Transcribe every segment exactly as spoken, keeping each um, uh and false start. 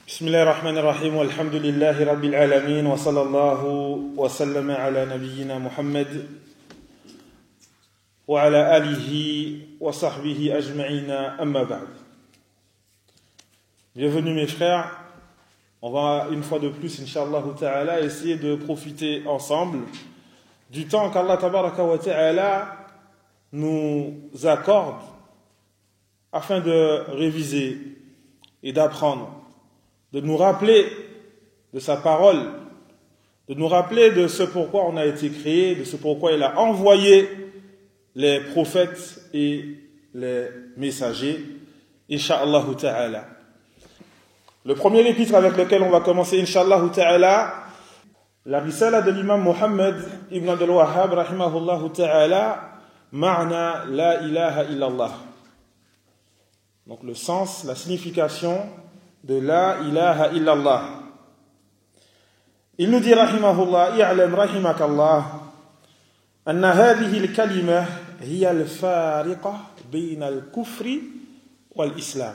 بسم الله الرحمن الرحيم والحمد لله رب العالمين وصلى الله وسلم على نبينا محمد وعلى آله وصحبه أجمعين أما بعد. Bienvenue mes frères, on va une fois de plus, Inch'Allah Ta'ala, essayer de profiter ensemble du temps qu'Allah Tabaraka wa Ta'ala nous accorde afin de réviser et d'apprendre, de nous rappeler de sa parole, de nous rappeler de ce pourquoi on a été créé, de ce pourquoi il a envoyé les prophètes et les messagers, Inch'Allah Ta'ala. Le premier épître avec lequel on va commencer, Inch'Allah Ta'ala, la risala de l'imam Mohammed ibn Abdul Wahhab, rahimahullah Ta'ala, Ma'na la ilaha illallah. Donc le sens, la signification de la ilaha illallah. Il nous dit rahimahullah, i'lam rahimakallah, anna hadhihi al-kalima hiya al-fariqa bayna al-kufri wal-islam.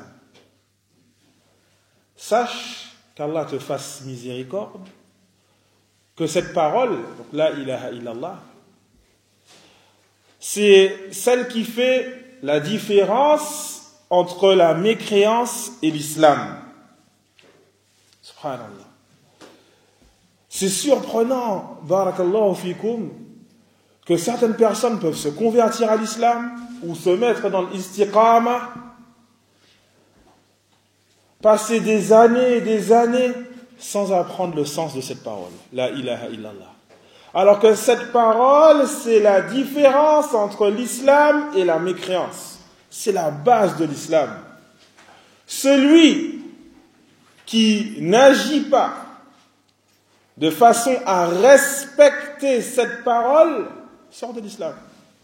Sache qu'Allah te fasse miséricorde, que cette parole, donc la ilaha illallah, c'est celle qui fait la différence entre la mécréance et l'islam. Subhanallah. C'est surprenant, barakallahu fikum, que certaines personnes peuvent se convertir à l'islam ou se mettre dans l'istiqama, passer des années et des années sans apprendre le sens de cette parole, la ilaha illallah. Alors que cette parole, c'est la différence entre l'islam et la mécréance. C'est la base de l'islam. Celui qui n'agit pas de façon à respecter cette parole sort de l'islam.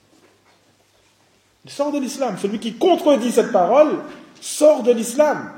Il sort de l'islam. Celui qui contredit cette parole sort de l'islam.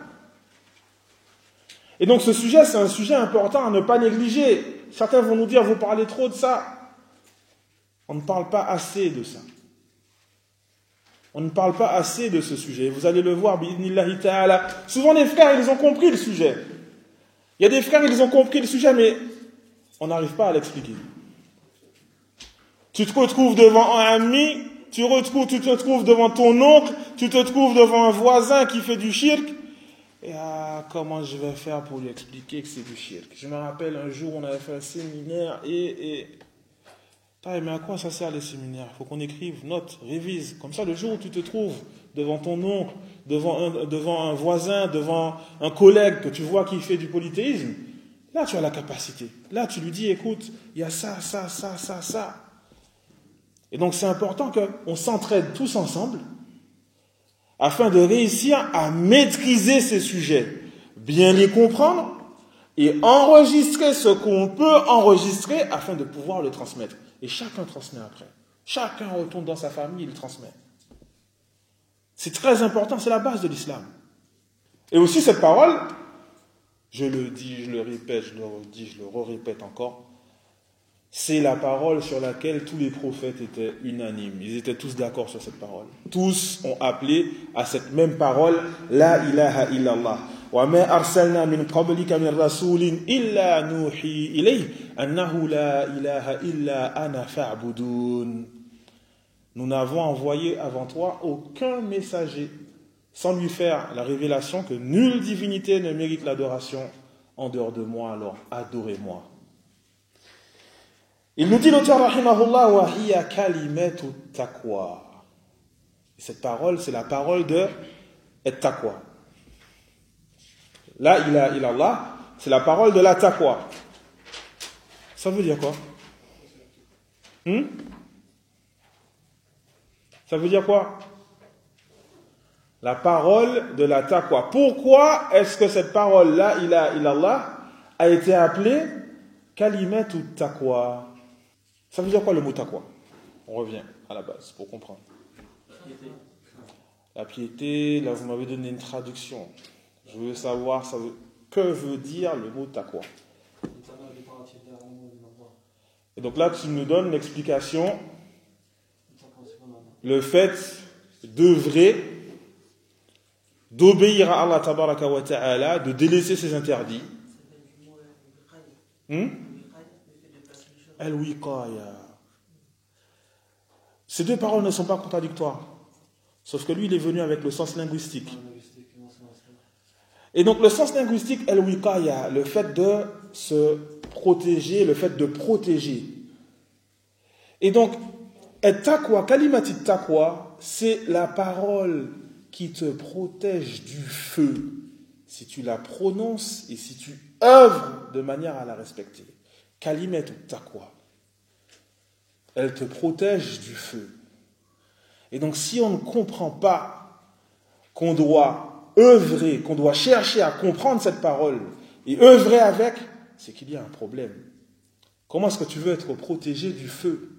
Et donc ce sujet, c'est un sujet important à ne pas négliger. Certains vont nous dire, vous parlez trop de ça. On ne parle pas assez de ça. On ne parle pas assez de ce sujet. Vous allez le voir, bi'idhnillahi ta'ala. Souvent les frères, ils ont compris le sujet. Il y a des frères, ils ont compris le sujet, mais on n'arrive pas à l'expliquer. Tu te retrouves devant un ami, tu, retrouves, tu te retrouves devant ton oncle, tu te retrouves devant un voisin qui fait du shirk. Et ah, comment je vais faire pour lui expliquer que c'est du shirk? Je me rappelle un jour, on avait fait un séminaire et... et mais à quoi ça sert les séminaires? Il faut qu'on écrive, note, révise. Comme ça, le jour où tu te trouves devant ton oncle, devant un, devant un voisin, devant un collègue que tu vois qui fait du polythéisme, là, tu as la capacité. Là, tu lui dis, écoute, il y a ça, ça, ça, ça, ça. Et donc, c'est important qu'on s'entraide tous ensemble afin de réussir à maîtriser ces sujets, bien les comprendre et enregistrer ce qu'on peut enregistrer afin de pouvoir le transmettre. Et chacun transmet après. Chacun retourne dans sa famille, il transmet. C'est très important, c'est la base de l'islam. Et aussi cette parole, je le dis, je le répète, je le redis, je le répète encore, c'est la parole sur laquelle tous les prophètes étaient unanimes. Ils étaient tous d'accord sur cette parole. Tous ont appelé à cette même parole, la ilaha illallah. وَمَا أَرْسَلْنَا مِنْ قَبْلِكَ مِنْ رَسُولٍ إِلَّا نُوحِي إِلَيْهِ أَنَّهُ لَا إِلَهَ إِلَّا أَنَا فَاعْبُدُونِ. Nous n'avons envoyé avant toi aucun messager sans lui faire la révélation que nulle divinité ne mérite l'adoration en dehors de moi, alors adorez-moi. Il nous dit l'auteur rahimahullah wa hiya kalimatu taqwa. Cette parole, c'est la parole de at-taqwa. La ilaha illallah, c'est la parole de la taqwa. Ça veut dire quoi? hmm? Ça veut dire quoi? La parole de la taqwa. Pourquoi est-ce que cette parole, la ilaha illallah, a été appelée kalimatu taqwa? Ça veut dire quoi le mot taqwa? On revient à la base pour comprendre. La piété, là vous m'avez donné une traduction. Je veux savoir ça veut, que veut dire le mot taqwa. Et donc là tu nous donnes l'explication, le fait d'œuvrer d'obéir à Allah tabaraka wa ta'ala, de délaisser ses interdits. Hmm? Al-wiqaya. Ces deux paroles ne sont pas contradictoires. Sauf que lui, il est venu avec le sens linguistique. Et donc, le sens linguistique, al-wiqaya, le fait de se protéger, le fait de protéger. Et donc, at-taqwa, kalimati taqwa, c'est la parole qui te protège du feu, si tu la prononces et si tu œuvres de manière à la respecter. Kalimatu taqwa. Elle te protège du feu. Et donc, si on ne comprend pas qu'on doit œuvrer, qu'on doit chercher à comprendre cette parole et œuvrer avec, c'est qu'il y a un problème. Comment est-ce que tu veux être protégé du feu?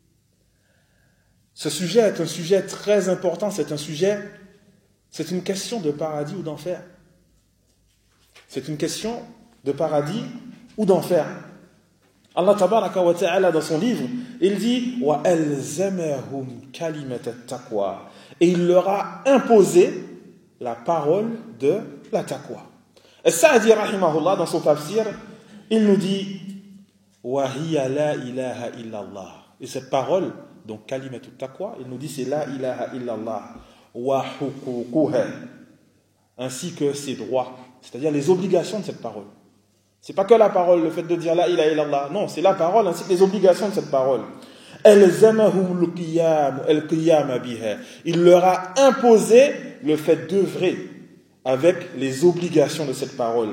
Ce sujet est un sujet très important, c'est un sujet, c'est une question de paradis ou d'enfer. C'est une question de paradis ou d'enfer. Allah tabaraka wa ta'ala dans son livre, il dit wa alzamahum kalimat at-taqwa, et il leur a imposé la parole de la taqwa. Et Sa'di rahimahullah dans son tafsir, il nous dit wa hiya la ilaha illallah. Et cette parole, donc kalimat at-taqwa, il nous dit c'est la ilaha illallah wa huququha, ainsi que ses droits, c'est-à-dire les obligations de cette parole. C'est pas que la parole, le fait de dire la ilaha illallah. Non, c'est la parole ainsi que les obligations de cette parole. Il leur a imposé le fait d'œuvrer avec les obligations de cette parole.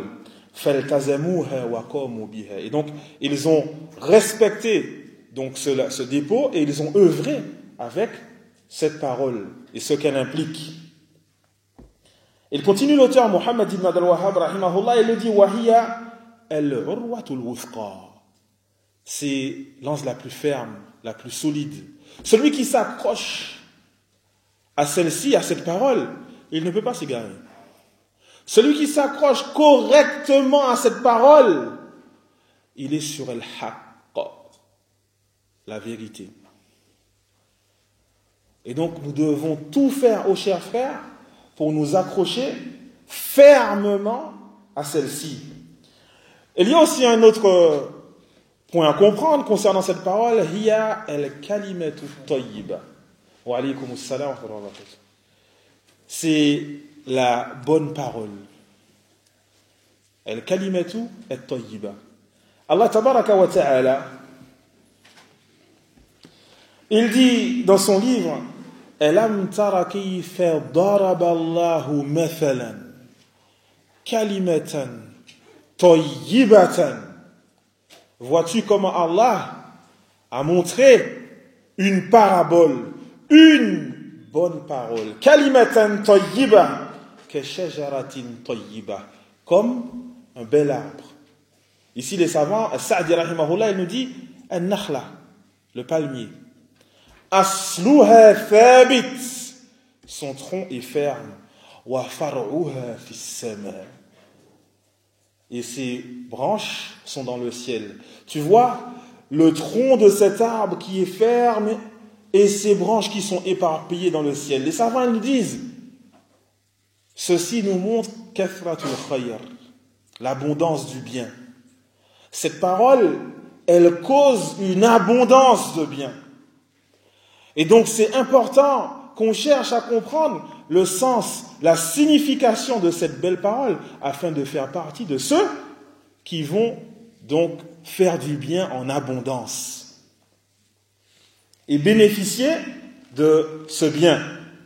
Et donc, ils ont respecté donc ce, ce dépôt et ils ont œuvré avec cette parole et ce qu'elle implique. Il continue l'auteur Muhammad ibn Abdul Wahhab rahimahullah, il le dit wahiya al-urwatul wuthqa. C'est l'anse la plus ferme, la plus solide. Celui qui s'accroche à celle-ci, à cette parole, il ne peut pas s'égarer. Celui qui s'accroche correctement à cette parole, il est sur al-haqq, la vérité. Et donc nous devons tout faire, ô chers frères, pour nous accrocher fermement à celle-ci. Il y a aussi un autre point à comprendre concernant cette parole. Hiya al-kalimatu tayyiba. Wa alaykum assalam wa rahmatullah. C'est la bonne parole. Al-kalimatu at-tayyiba. Allah tabaraka wa ta'ala, il dit dans son livre Alam tara kayfa daraba Allahu mathalan kalimatan tayyibatan. Vois-tu comment Allah a montré une parabole, une bonne parole. Kalimatan tayyiba ka shajaratin tayyiba, comme un bel arbre. Ici les savants, Sa'di rahimahullah, il nous dit an-nakhla, le palmier. Asluha thabit, son tronc est ferme. Wa far'uha fis sama, et ses branches sont dans le ciel. Tu vois le tronc de cet arbre qui est ferme et ses branches qui sont éparpillées dans le ciel. Les savants nous disent, ceci nous montre kathratul khayr, l'abondance du bien. Cette parole, elle cause une abondance de bien. Et donc c'est important qu'on cherche à comprendre le sens, la signification de cette belle parole, afin de faire partie de ceux qui vont donc faire du bien en abondance et bénéficier de ce bien.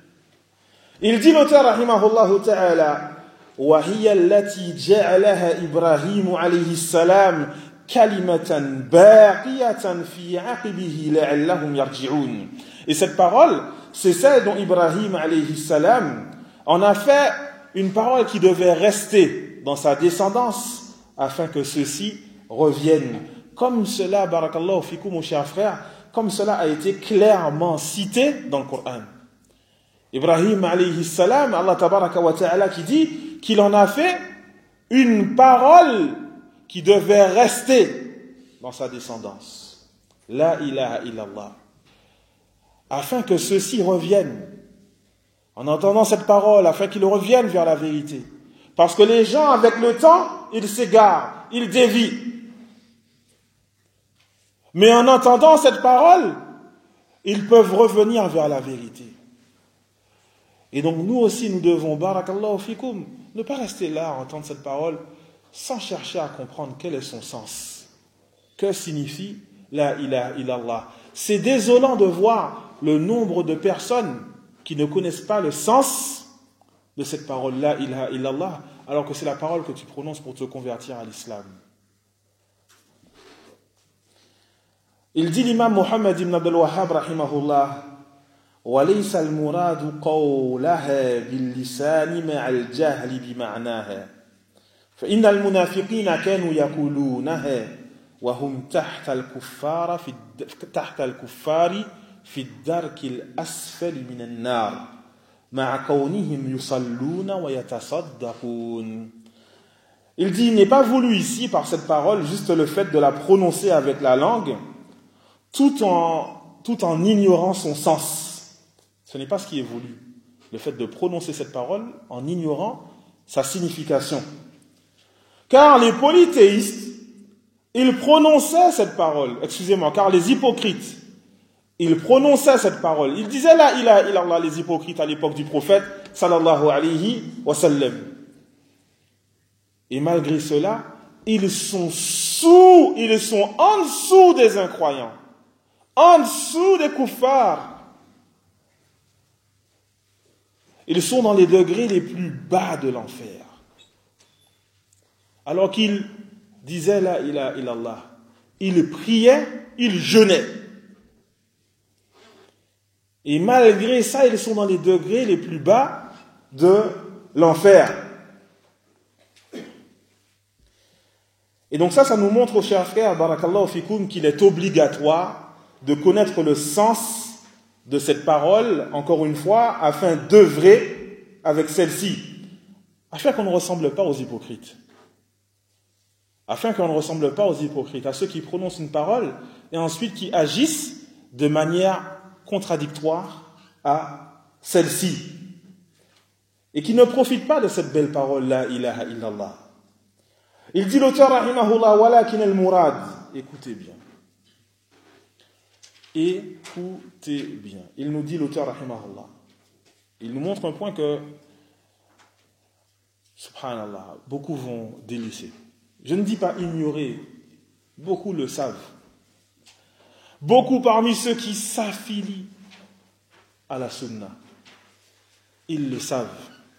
Il dit l'auteur rahimahullah ta'ala wa hiya allati ja'alaha Ibrahim alayhi salam kalimatan baqiyatan fi 'aqibihi la'allahum yarji'un. Et cette parole, c'est celle dont Ibrahim alayhi salam en a fait une parole qui devait rester dans sa descendance afin que ceux-ci reviennent. Comme cela, barakallahu fikum, mon cher frère, comme cela a été clairement cité dans le Coran. Ibrahim alayhi salam, Allah tabaraka wa ta'ala qui dit qu'il en a fait une parole qui devait rester dans sa descendance. La ilaha illallah. Afin que ceux-ci reviennent. en entendant cette parole, afin qu'ils reviennent vers la vérité. Parce que les gens, avec le temps, ils s'égarent, ils dévient. Mais en entendant cette parole, ils peuvent revenir vers la vérité. Et donc nous aussi, nous devons, barakallahu fikum, ne pas rester là à entendre cette parole sans chercher à comprendre quel est son sens. Que signifie la ilaha illallah? C'est désolant de voir le nombre de personnes qui ne connaissent pas le sens de cette parole la ilaha illallah, alors que c'est la parole que tu prononces pour te convertir à l'islam. Il dit l'imam Muhammad ibn Abdul Wahhab rahimahullah: وَلَيْسَ الْمُرَادُ قَوْلَهَا بِاللِّسَانِ مَعَ الْجَهْلِ بِمَعْنَاهَا فإن المنافقين كانوا يقولونها وهم تحت الكفار في تحت الكفار في الدرك الأسفل من النار مع كونهم يصلون ويتصدقون. Il dit, il n'est pas voulu ici par cette parole juste le fait de la prononcer avec la langue tout en, tout en ignorant son sens. Ce n'est pas ce qui est voulu. Le fait de prononcer cette parole en ignorant sa signification. Car les polythéistes, ils prononçaient cette parole, excusez-moi, car les hypocrites, ils prononçaient cette parole. Ils disaient la ilaha illallah, les hypocrites à l'époque du prophète, sallallahu alayhi wa sallam. Et malgré cela, ils sont sous, ils sont en dessous des incroyants, en dessous des kuffars. Ils sont dans les degrés les plus bas de l'enfer. Alors qu'ils disaient la ilaha illallah, ils priaient, ils jeûnaient. Et malgré ça, ils sont dans les degrés les plus bas de l'enfer. Et donc ça, ça nous montre, chers frères, barakallahu fikoum, qu'il est obligatoire de connaître le sens de cette parole, encore une fois, afin d'œuvrer avec celle-ci, afin qu'on ne ressemble pas aux hypocrites. Afin qu'on ne ressemble pas aux hypocrites, à ceux qui prononcent une parole et ensuite qui agissent de manière contradictoire à celle-ci et qui ne profitent pas de cette belle parole la ilaha illallah. Il dit l'auteur rahimahullah walakin al-murad, écoutez bien. Écoutez bien. Il nous dit l'auteur rahimahullah. Il nous montre un point que subhanallah, beaucoup vont délaisser. Je ne dis pas ignorer, beaucoup le savent. Beaucoup parmi ceux qui s'affilient à la sunna, ils le savent.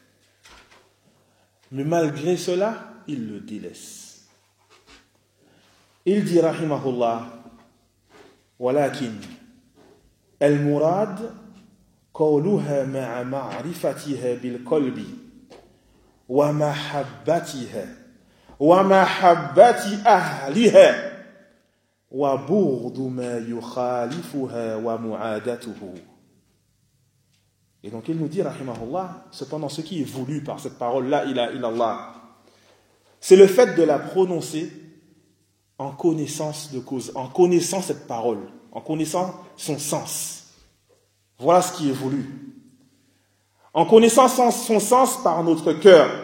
Mais malgré cela, ils le délaissent. Il dit rahimahullah, walakin al-murad qawluha ma'a ma'rifatiha bil qalbi wa mahabbatiha وَمَحَبَّةِ أَهْلِهَا وَبُغْضُ مَا يُخَالِفُهَا وَمُعَادَتُهُ. Et donc il nous dit, rahimahullah, cependant ce qui est voulu par cette parole, la ilaha illallah, c'est le fait de la prononcer en connaissance de cause, en connaissant cette parole, en connaissant son sens. Voilà ce qui est voulu. En connaissant son, son sens par notre cœur.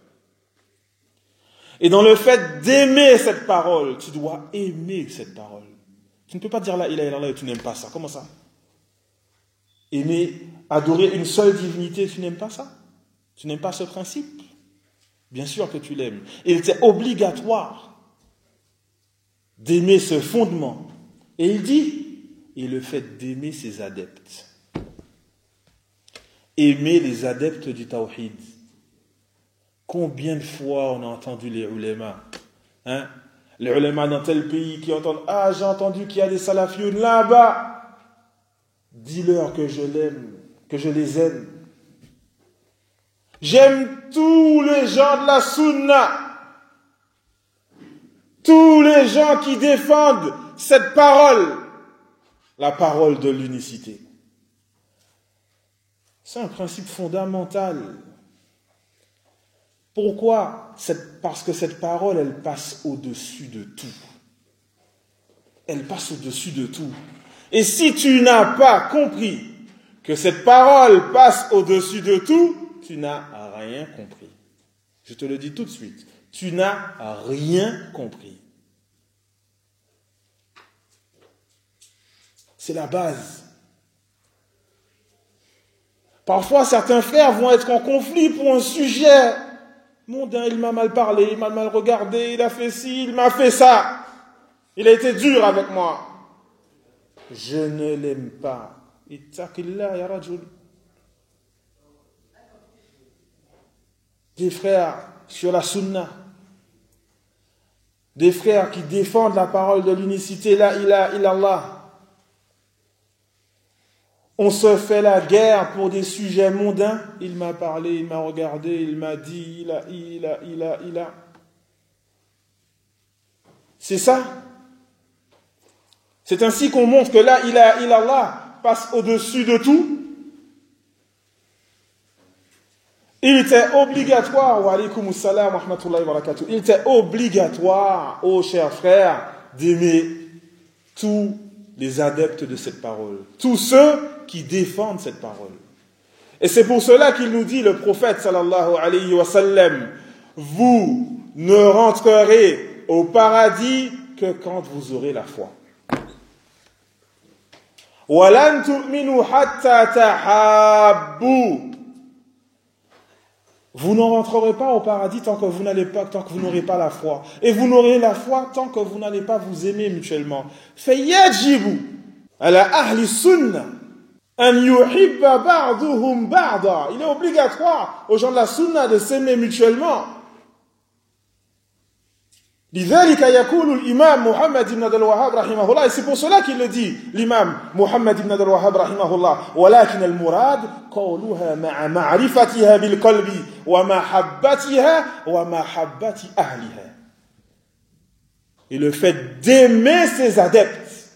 Et dans le fait d'aimer cette parole, tu dois aimer cette parole. Tu ne peux pas dire la ilaha illallah et tu n'aimes pas ça. Comment ça? Aimer, adorer une seule divinité, tu n'aimes pas ça? Tu n'aimes pas ce principe? Bien sûr que tu l'aimes. Et il était obligatoire d'aimer ce fondement. Et il dit, et le fait d'aimer ses adeptes. Aimer les adeptes du tawhid. Combien de fois on a entendu les ulémas, hein? Les ulémas dans tel pays qui entendent « Ah, j'ai entendu qu'il y a des salafioun là-bas. » Dis-leur que je l'aime, que je les aime. J'aime tous les gens de la sunna. Tous les gens qui défendent cette parole, la parole de l'unicité. C'est un principe fondamental. Pourquoi? Parce que cette parole, elle passe au-dessus de tout. Elle passe au-dessus de tout. Et si tu n'as pas compris que cette parole passe au-dessus de tout, tu n'as rien compris. Je te le dis tout de suite. Tu n'as rien compris. C'est la base. Parfois, certains frères vont être en conflit pour un sujet mondain. Il m'a mal parlé, il m'a mal regardé, il a fait ci, il m'a fait ça. Il a été dur avec moi. Je ne l'aime pas. Ittaqillah ya rajul. Des frères sur la sunna. Des frères qui défendent la parole de l'unicité, la ilaha illallah. On se fait la guerre pour des sujets mondains. Il m'a parlé, il m'a regardé, il m'a dit, il a, il a, il a, il a. C'est ça. C'est ainsi qu'on montre que la ilaha illallah passe au-dessus de tout. Il était obligatoire, wa alaykoum salam wa rahmatullahi wa barakatuh, il était obligatoire, ô chers frères, d'aimer tous les adeptes de cette parole, tous ceux qui défendent cette parole. Et c'est pour cela qu'il nous dit, le prophète sallallahu alayhi wa sallam, vous ne rentrerez au paradis que quand vous aurez la foi. وَلَن تُؤْمِنُوا حَتَّى تَحَابُّوا. Vous ne rentrerez pas au paradis tant que vous n'allez pas, tant que vous n'aurez pas la foi. Et vous n'aurez la foi tant que vous n'allez pas vous aimer mutuellement. فَيَجِبُ عَلَى أَهْلِ السُّنَّةِ أَنْ يُحِبَّ بَعْضُهُمْ بَعْضًا. Il est obligatoire aux gens de la sunna de s'aimer mutuellement. لذلك يقول الإمام محمد بن عبد الوهاب رحمه الله. Et c'est pour cela qu'il le dit, l'imam محمد بن عبد الوهاب رحمه الله. ولكن المراد قولها مع معرفتها بالقلب ومحبتها ومحبة أهلها. Et le fait d'aimer ses adeptes.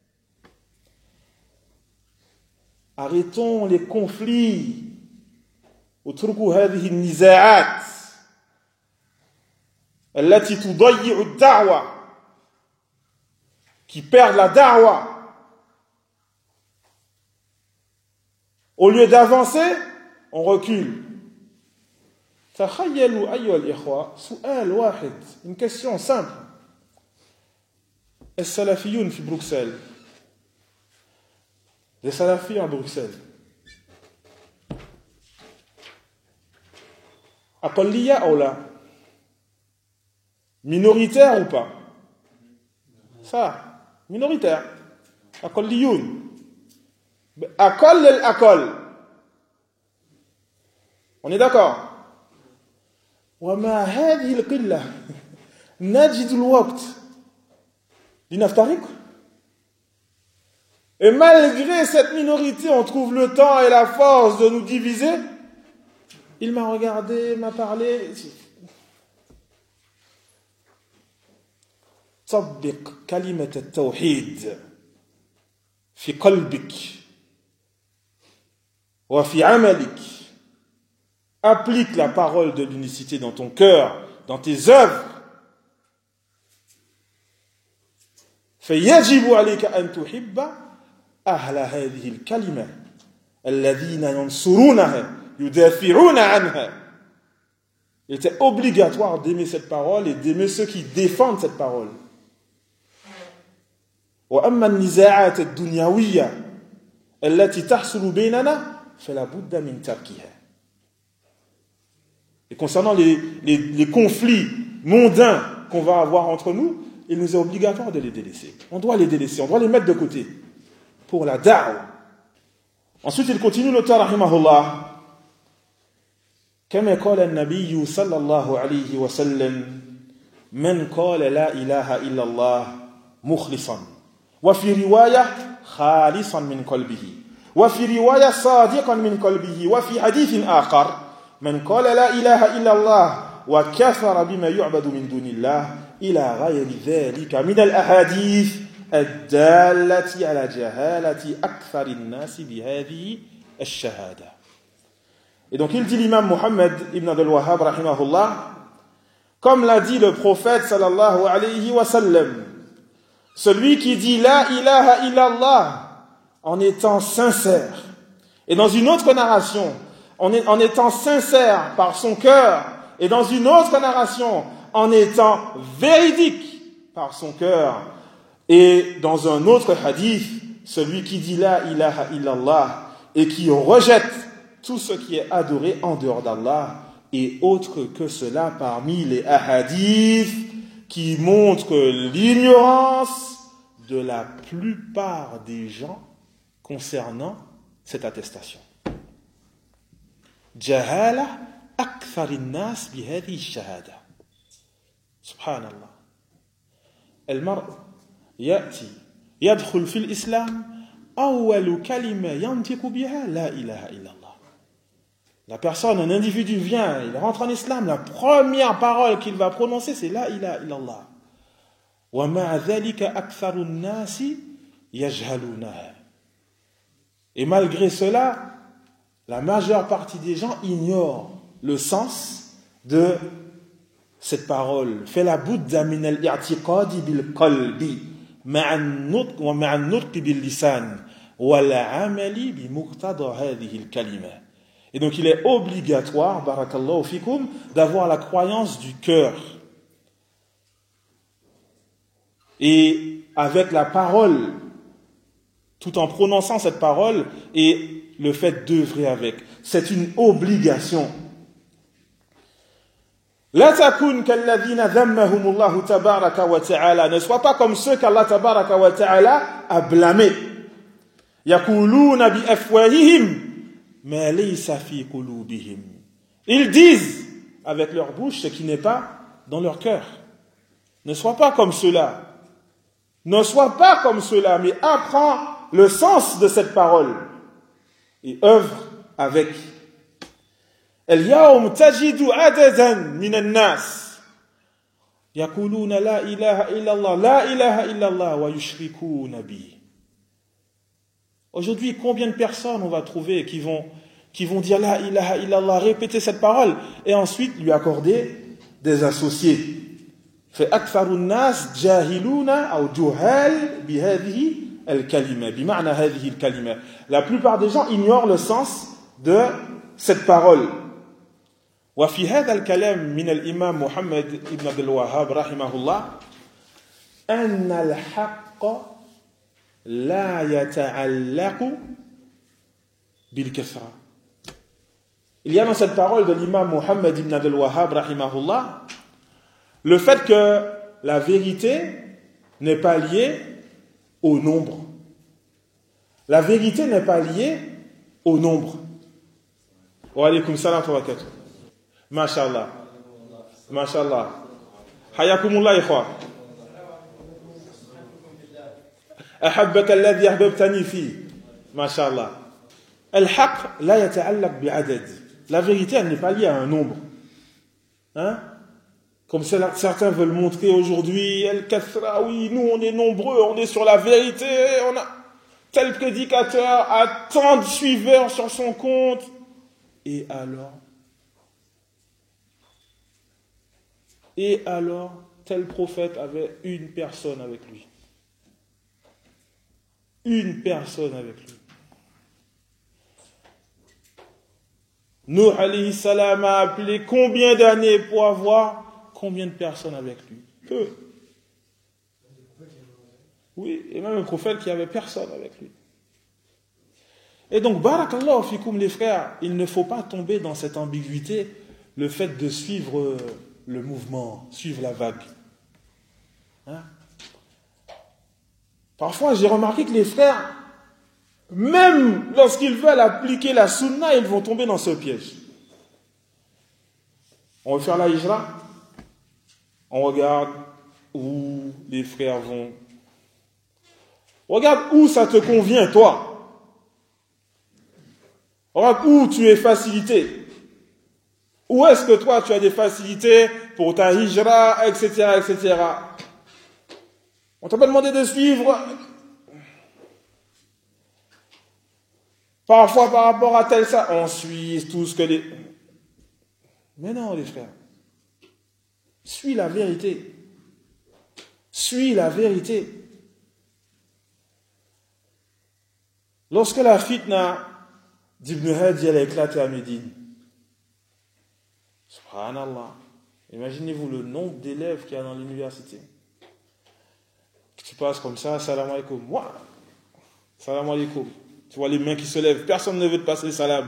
Arrêtons les conflits. اتركوا هذه النزاعات التي تضيع الدعوة, qui perdent la da'wa. Au lieu d'avancer, on recule. تخيلوا أيها الإخوة سؤال واحد, une question simple. السلفيون في بروكسل, les salafis en Bruxelles, أقلية أو لا؟ Minoritaire ou pas? Ça, minoritaire. أقليون. أقل الأقل. On est d'accord? وما هذه القلة نجد الوقت لنفترق. Et malgré cette minorité, on trouve le temps et la force de nous diviser. Il m'a regardé, m'a parlé. طبق كلمة التوحيد في قلبك وفي عملك. Applique la parole de l'unicité dans ton cœur, dans tes œuvres. فيجب عليك أن تحب أهل هذه الكلمة الذين ينصرونها يدافعون عنها. Il était obligatoire d'aimer cette parole et d'aimer ceux qui défendent cette parole. وأما النزاعات الدنيوية التي تحصل بيننا فلا بد من تركها. Et concernant les, les, les conflits mondains qu'on va avoir entre nous, il nous est obligatoire de les délaisser. On doit les délaisser, on doit les mettre de côté pour la da'wa. Ensuite, il continue l'auteur rahimahullah. كما قال النبي صلى الله عليه وسلم من قال لا إله إلا الله مخلصا وفي رواية خالصا من قلبه وفي رواية صادقا من قلبه وفي حديث آخر من قال لا إله إلا الله وكفر بما يعبد من دون الله إلى غير ذلك من الأحاديث الدالة على جهالة أكثر الناس بهذه الشهادة. Et donc il dit l'imam Muhammad ibn Abdul Wahhab rahimahullah, comme l'a dit le prophète sallallahu alayhi wa sallam, celui qui dit la ilaha illallah en étant sincère Et dans une autre narration, en, est, en étant sincère par son cœur. Et dans une autre narration, en étant véridique par son cœur. Et dans un autre hadith, celui qui dit la ilaha illallah et qui rejette tout ce qui est adoré en dehors d'Allah et autre que cela parmi les hadiths qui montrent l'ignorance de la plupart des gens concernant cette attestation. Jahala akthar an-nas bi hadhihi ash-shahada. Subhanallah. Al-mar' ya'ti yadkhul fi al-islam awwal kalima yantiqu biha la ilaha illallah. La personne, un individu vient, il rentre en islam, la première parole qu'il va prononcer c'est la ilaha illallah. Wa ma'a dhalika aktharu an-nas yajhalunaha. Et malgré cela, la majeure partie des gens ignorent le sens de cette parole. Fala budda min al-i'tiqadi bil qalbi ma'a an-nutq wa ma'a an-nutq bil lisan wal 'amali bi muqtada hadhihi al-kalima. Et donc il est obligatoire, barakallahu fikum, d'avoir la croyance du cœur. Et avec la parole, tout en prononçant cette parole et le fait d'œuvrer avec. C'est une obligation. La takun kalladhina dhammahumullahu tabaraka wa ta'ala. Ne sois pas comme ceux qu'Allah tabaraka wa ta'ala a blâmés. Yaquluna bi afwahihim ma laysa fi qulubihim. Ils disent avec leur bouche ce qui n'est pas dans leur cœur. Ne sois pas comme ceux-là. Ne sois pas comme ceux-là, mais apprends le sens de cette parole et œuvre avec. اليوم تجد عددا من الناس يقولون لا إله إلا الله لا إله إلا الله ويشركون به. Aujourd'hui, combien de personnes on va trouver qui vont, qui vont dire la ilaha illallah, répéter cette parole et ensuite lui accorder des associés. فأكثر الناس جاهلون أو جهال بهذه الكلمة بمعنى هذه الكلمة. La plupart des gens ignorent le sens de cette parole. وفي هذا الكلام من الإمام محمد بن عبد الوهاب رحمه الله أن الحق لا يتعلق بالكثرة. Il y a dans cette parole de l'imam Muhammad ibn Abdul Wahhab rahimahullah le fait que la vérité n'est pas liée au nombre. La vérité n'est pas liée au nombre. Wa alaykum salam wa barakatuh. Masha'Allah. Masha'Allah. Hayakumullah ikhwa. أحبك الذي أحببتني فيه. Masha'Allah. Al-haq la yata'allaq bi'adad. La vérité, elle n'est pas liée à un nombre. Hein? Comme certains veulent montrer aujourd'hui, Al-Kathra, oui, nous on est nombreux, on est sur la vérité, on a tel prédicateur a tant de suiveurs sur son compte. Et alors? Et alors, tel prophète avait une personne avec lui. Une personne avec lui. Nuh alayhi salam a appelé combien d'années pour avoir combien de personnes avec lui? Peu. Oui, et même un prophète qui avait personne avec lui. Et donc, barakallahu fikoum les frères, il ne faut pas tomber dans cette ambiguïté, le fait de suivre le mouvement, suivre la vague. Hein? Parfois, j'ai remarqué que les frères, même lorsqu'ils veulent appliquer la sunna, ils vont tomber dans ce piège. On veut faire la hijra, on regarde où les frères vont. Regarde où ça te convient, toi. Regarde où tu es facilité. Où est-ce que toi tu as des facilités pour ta hijra, et cetera, et cetera. On t'a pas demandé de suivre. Parfois par rapport à tel ça, on suit tout ce que les... Mais non les frères. Suis la vérité. Suis la vérité. Lorsque la fitna d'Ibn Hadi, elle a éclaté à Médine. Subhanallah. Imaginez-vous le nombre d'élèves qu'il y a dans l'université. Tu passes comme ça, salam alaikum. Moi, salam alaikum. Tu vois les mains qui se lèvent, personne ne veut te passer le salam.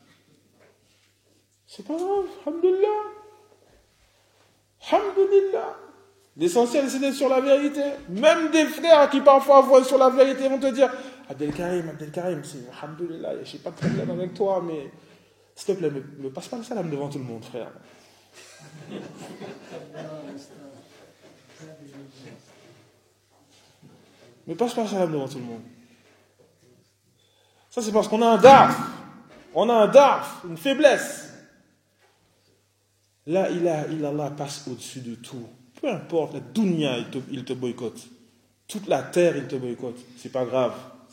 C'est pas grave, alhamdulillah. Alhamdulillah. L'essentiel, c'est d'être sur la vérité. Même des frères qui parfois voient sur la vérité vont te dire Abdelkarim, Abdelkarim, c'est alhamdulillah, je n'ai pas de problème avec toi, mais s'il te plaît, ne me passe pas le salam devant tout le monde, frère. Ne passe pas le salam devant tout le monde. Ça, c'est parce qu'on a un darf. On a un darf, une faiblesse. La ilaha illallah passe au-dessus de tout. Peu importe, la dunya, il te, il te boycotte. Toute la terre, il te boycotte. C'est pas grave.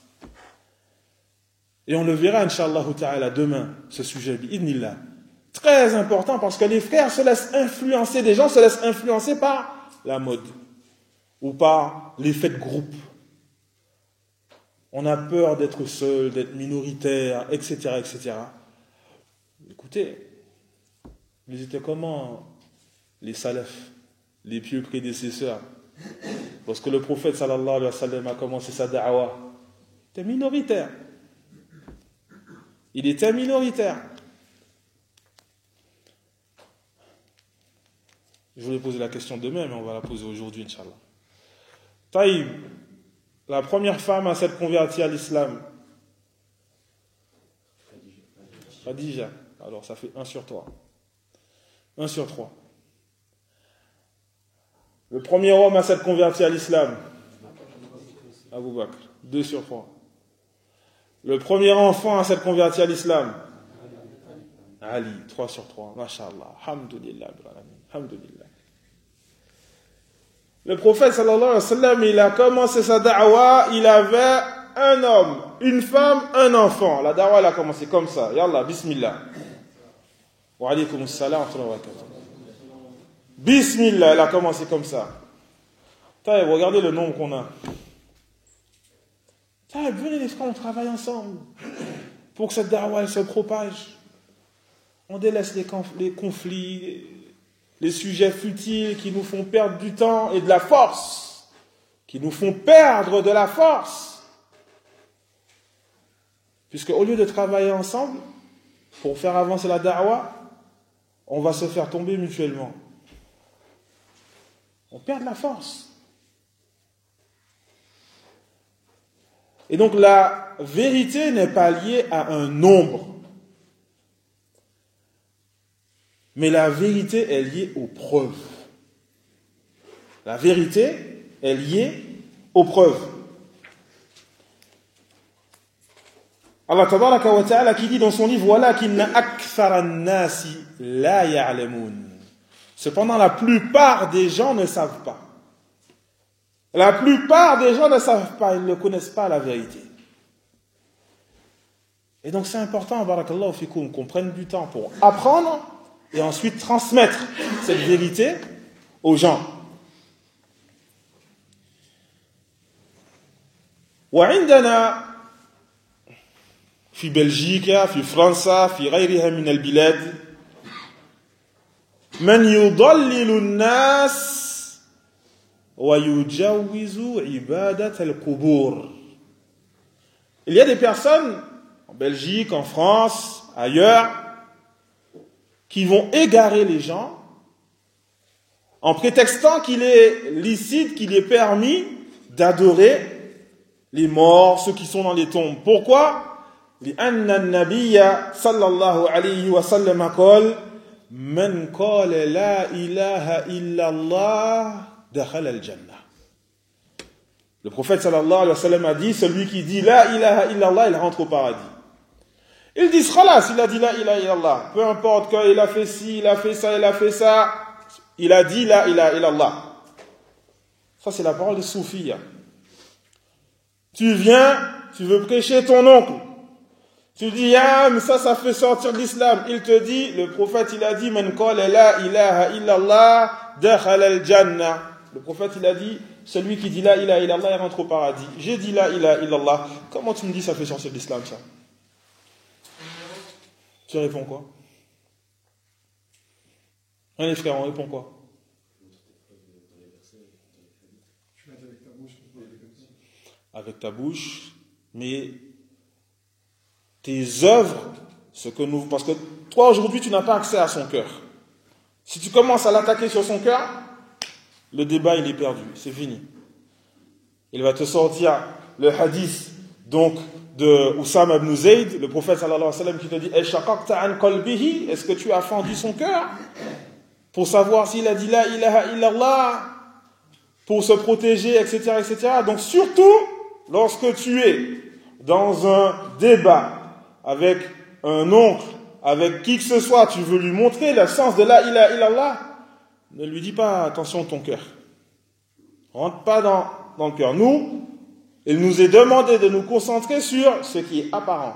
Et on le verra, Inch'Allah ta'ala, demain, ce sujet, bi'idnillah. Très important, parce que les frères se laissent influencer, des gens se laissent influencer par la mode. Ou par l'effet de groupe. On a peur d'être seul, d'être minoritaire, et cetera, et cetera. Écoutez, ils étaient comment les salafs, les pieux prédécesseurs? Parce que le prophète sallallahu alayhi wa sallam a commencé sa da'wa. Il était minoritaire. Il était minoritaire. Je voulais poser la question demain, mais on va la poser aujourd'hui, Inch'Allah. Taïb, la première femme à s'être convertie à l'islam. Khadija. Alors ça fait un sur trois. un sur trois. Le premier homme à s'être converti à l'islam. Abu Bakr. deux sur trois. Le premier enfant à s'être converti à l'islam. Ali. trois sur trois. Masha'Allah. Alhamdulillah. Alhamdulillah. Le prophète sallallahu alayhi wa sallam, il a commencé sa da'wa, il avait un homme, une femme, un enfant. La da'wa, elle a commencé comme ça. Yallah, bismillah. Wa alaykum assalam wa barakatuh. Bismillah, elle a commencé comme ça. Taïb, regardez le nombre qu'on a. Taïb, venez les frères, on travaille ensemble pour que cette da'wa, elle se propage. On délaisse les, conf- les conflits, les, les sujets futiles qui nous font perdre du temps et de la force, qui nous font perdre de la force. Puisque au lieu de travailler ensemble pour faire avancer la da'wa, on va se faire tomber mutuellement. On perd de la force. Et donc la vérité n'est pas liée à un nombre. Mais la vérité est liée aux preuves. La vérité est liée aux preuves. Allah tabaraka wa ta'ala qui dit dans son livre walakinna akthara an-nasi la ya'lamun. Cependant, la plupart des gens ne savent pas. La plupart des gens ne savent pas, ils ne connaissent pas la vérité. Et donc c'est important, barakallahu fikoum, qu'on prenne du temps pour apprendre et ensuite transmettre cette vérité aux gens. وعندنا في بلجيكا في فرنسا في غيرها من البلاد من يضلل الناس ويجوز عبادة القبور. Il y a des personnes en Belgique, en France, ailleurs, qui vont égarer les gens en prétextant qu'il est licite, qu'il est permis d'adorer les morts, ceux qui sont dans les tombes. Pourquoi? لأن النبي صلى الله عليه وسلم قال من قال لا إله إلا الله دخل الجنة. Le prophète sallallahu alayhi wa sallam a dit, celui qui dit la ilaha illallah, il rentre au paradis. Ils disent khalas, il a dit la ilaha illallah. Peu importe qu'il a fait ci, il a fait ça, il a fait ça, il a dit la ilaha illallah. Ça c'est la parole des soufis. Tu viens, tu veux prêcher ton oncle. Tu dis, ah, mais ça, ça fait sortir de l'islam. Il te dit, le prophète, il a dit, man qala la ilaha illallah, dakhala al-jannah. Le prophète, il a dit, celui qui dit la ilaha illallah, il rentre au paradis. J'ai dit la ilaha illallah. Comment tu me dis, ça fait sortir de l'islam, ça? Tu réponds quoi? Hein, les frères, on répond quoi? Avec ta bouche, mais tes œuvres, ce que nous, parce que toi aujourd'hui tu n'as pas accès à son cœur. Si tu commences à l'attaquer sur son cœur, le débat il est perdu, c'est fini. Il va te sortir le hadith donc de Oussama ibn Zayd, le prophète sallallahu alayhi wa sallam qui te dit est-ce que tu as fendu son cœur pour savoir s'il a dit la ilaha illallah, pour se protéger, et cetera, et cetera. Donc surtout lorsque tu es dans un débat avec un oncle, avec qui que ce soit, tu veux lui montrer le sens de la ilaha illallah, ne lui dis pas attention ton cœur. Rentre pas dans, dans le cœur. Nous, il nous est demandé de nous concentrer sur ce qui est apparent.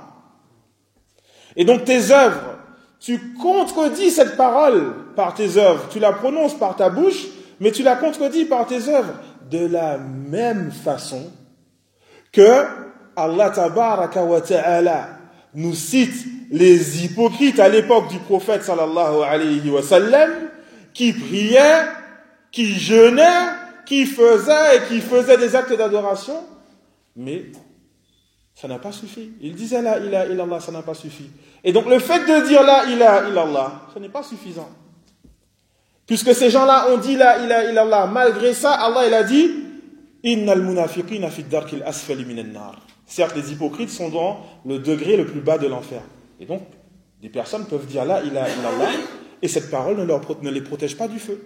Et donc tes œuvres, tu contredis cette parole par tes œuvres. Tu la prononces par ta bouche, mais tu la contredis par tes œuvres. De la même façon que Allah tabaraka wa ta'ala nous cite les hypocrites à l'époque du prophète sallallahu alayhi wa sallam, qui priaient, qui jeûnaient, qui faisaient et qui faisaient des actes d'adoration, mais ça n'a pas suffi. Ils disaient la ilaha illallah, ça n'a pas suffi. Et donc le fait de dire la ilaha illallah, ce n'est pas suffisant. Puisque ces gens-là ont dit la ilaha illallah, malgré ça, Allah il a dit innal munafiqina fi ad-darkil asfali minan nar. Certes, les hypocrites sont dans le degré le plus bas de l'enfer. Et donc, des personnes peuvent dire la ilaha illallah et cette parole ne, leur, ne les protège pas du feu.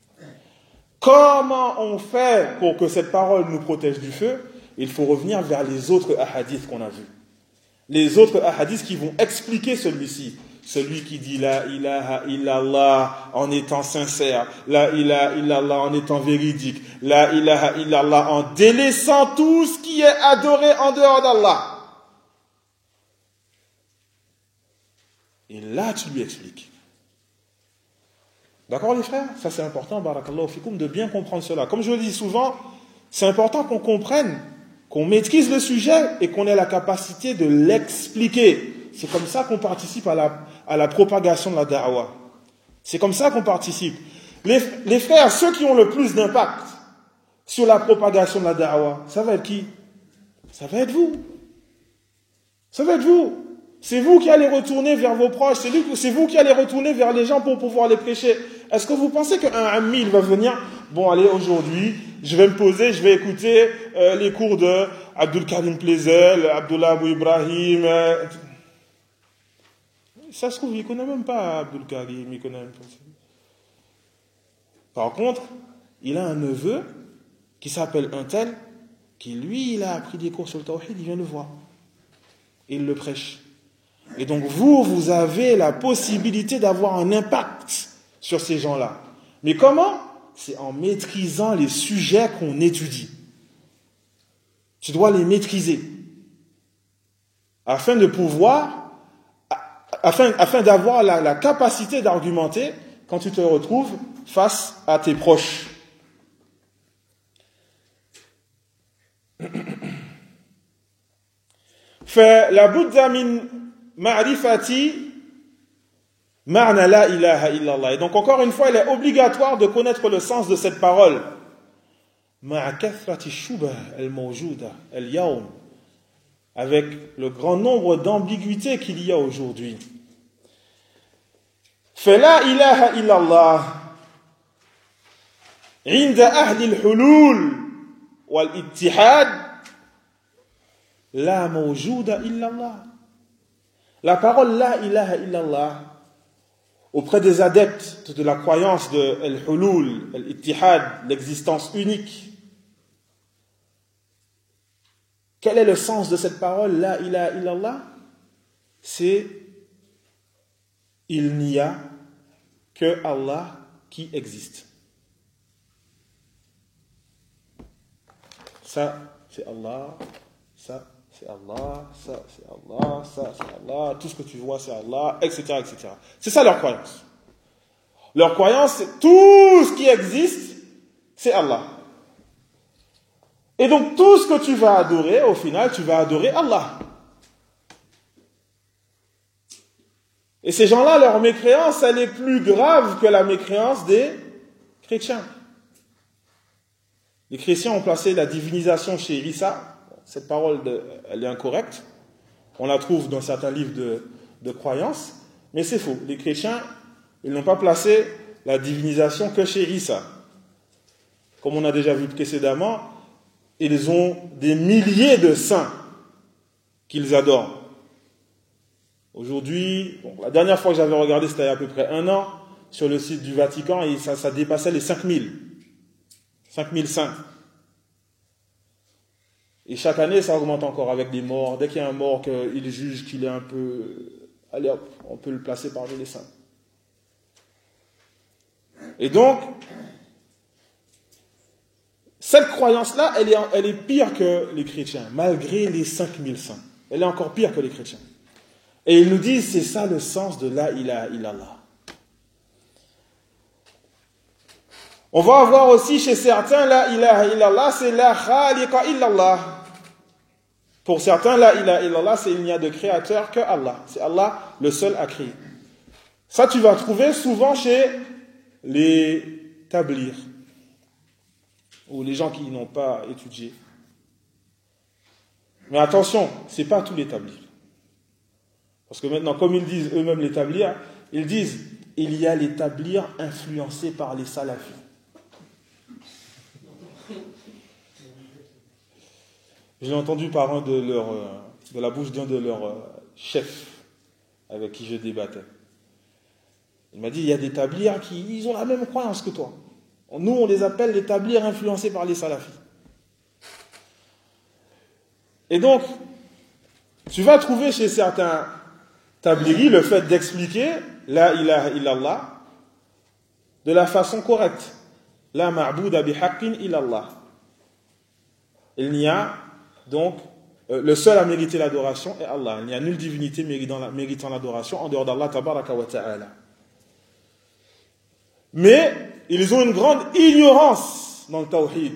Comment on fait pour que cette parole nous protège du feu? Il faut revenir vers les autres hadiths qu'on a vus. Les autres hadiths qui vont expliquer celui-ci. Celui qui dit la ilaha illallah en étant sincère, la ilaha illallah en étant véridique, la ilaha illallah en délaissant tout ce qui est adoré en dehors d'Allah. Et là, tu lui expliques. D'accord les frères? Ça c'est important, barakallahu fikoum, de bien comprendre cela. Comme je le dis souvent, c'est important qu'on comprenne, qu'on maîtrise le sujet et qu'on ait la capacité de l'expliquer. C'est comme ça qu'on participe à la, à la propagation de la da'wah. C'est comme ça qu'on participe. Les, les frères, ceux qui ont le plus d'impact sur la propagation de la da'wah, ça va être qui? Ça va être vous. Ça va être vous. C'est vous qui allez retourner vers vos proches, c'est, lui, c'est vous qui allez retourner vers les gens pour pouvoir les prêcher. Est-ce que vous pensez qu'un ami, il va venir, bon allez, aujourd'hui, je vais me poser, je vais écouter euh, les cours de Abdul Karim Plezel, Abdullah Abou Ibrahim, euh, ça se trouve, il ne connaît même pas Abdul Karim, il connaît même pas ça. Par contre, il a un neveu qui s'appelle un tel, qui lui, il a appris des cours sur le tawhid, il vient le voir. Et il le prêche. Et donc vous, vous avez la possibilité d'avoir un impact sur ces gens-là. Mais comment? C'est en maîtrisant les sujets qu'on étudie. Tu dois les maîtriser. Afin de pouvoir, afin, afin d'avoir la, la capacité d'argumenter quand tu te retrouves face à tes proches. فلا بد من معرفة معنى لا إله إلا الله. Et donc encore une fois, il est obligatoire de connaître le sens de cette parole. مع كثرة الشبه الموجودة اليوم, avec le grand nombre d'ambiguïtés qu'il y a aujourd'hui. فلا إله إلا الله عند أهل الحلول والاتحاد La mawjouda illallah. La parole la ilaha illallah auprès des adeptes de la croyance de al-hulul, al-ittihad, l'existence unique. Quel est le sens de cette parole la ilaha illallah? C'est il n'y a que Allah qui existe. Ça, c'est Allah. Ça, c'est Allah, ça, c'est Allah, ça, c'est Allah, tout ce que tu vois, c'est Allah, et cetera, et cetera. C'est ça leur croyance. Leur croyance, c'est tout ce qui existe, c'est Allah. Et donc, tout ce que tu vas adorer, au final, tu vas adorer Allah. Et ces gens-là, leur mécréance, elle est plus grave que la mécréance des chrétiens. Les chrétiens ont placé la divinisation chez Issa. Cette parole, de, elle est incorrecte. On la trouve dans certains livres de, de croyances, mais c'est faux. Les chrétiens, ils n'ont pas placé la divinisation que chez Issa. Comme on a déjà vu précédemment, ils ont des milliers de saints qu'ils adorent. Aujourd'hui, bon, la dernière fois que j'avais regardé, c'était il y a à peu près un an, sur le site du Vatican, et ça, ça dépassait les cinq mille. cinq mille saints. Et chaque année, ça augmente encore avec des morts. Dès qu'il y a un mort, qu'ils jugent qu'il est un peu... Allez hop, on peut le placer parmi les saints. Et donc, cette croyance-là, elle est, elle est pire que les chrétiens, malgré les cinq mille saints. Elle est encore pire que les chrétiens. Et ils nous disent, c'est ça le sens de la ilaha illallah. On va avoir aussi chez certains, la ilaha illallah, c'est la khaliqa illallah. Pour certains, la ilaha illallah, c'est il n'y a de créateur que Allah. C'est Allah le seul à créer. Ça, tu vas trouver souvent chez les tablirs, ou les gens qui n'ont pas étudié. Mais attention, ce n'est pas tous les tablirs. Parce que maintenant, comme ils disent eux-mêmes les tablirs, ils disent, il y a les tablirs influencés par les salafis. J'ai entendu par un de leurs, de la bouche d'un de leurs chefs avec qui je débattais. Il m'a dit, il y a des tablirs qui ils ont la même croyance que toi. Nous, on les appelle les tablirs influencés par les salafis. Et donc, tu vas trouver chez certains tabliris le fait d'expliquer la ilaha illallah de la façon correcte. La ma'bouda bihaqqin illallah. Il n'y a donc, euh, le seul à mériter l'adoration est Allah. Il n'y a nulle divinité méritant, la, méritant l'adoration en dehors d'Allah tabaraka wa ta'ala. Mais, ils ont une grande ignorance dans le tawhid.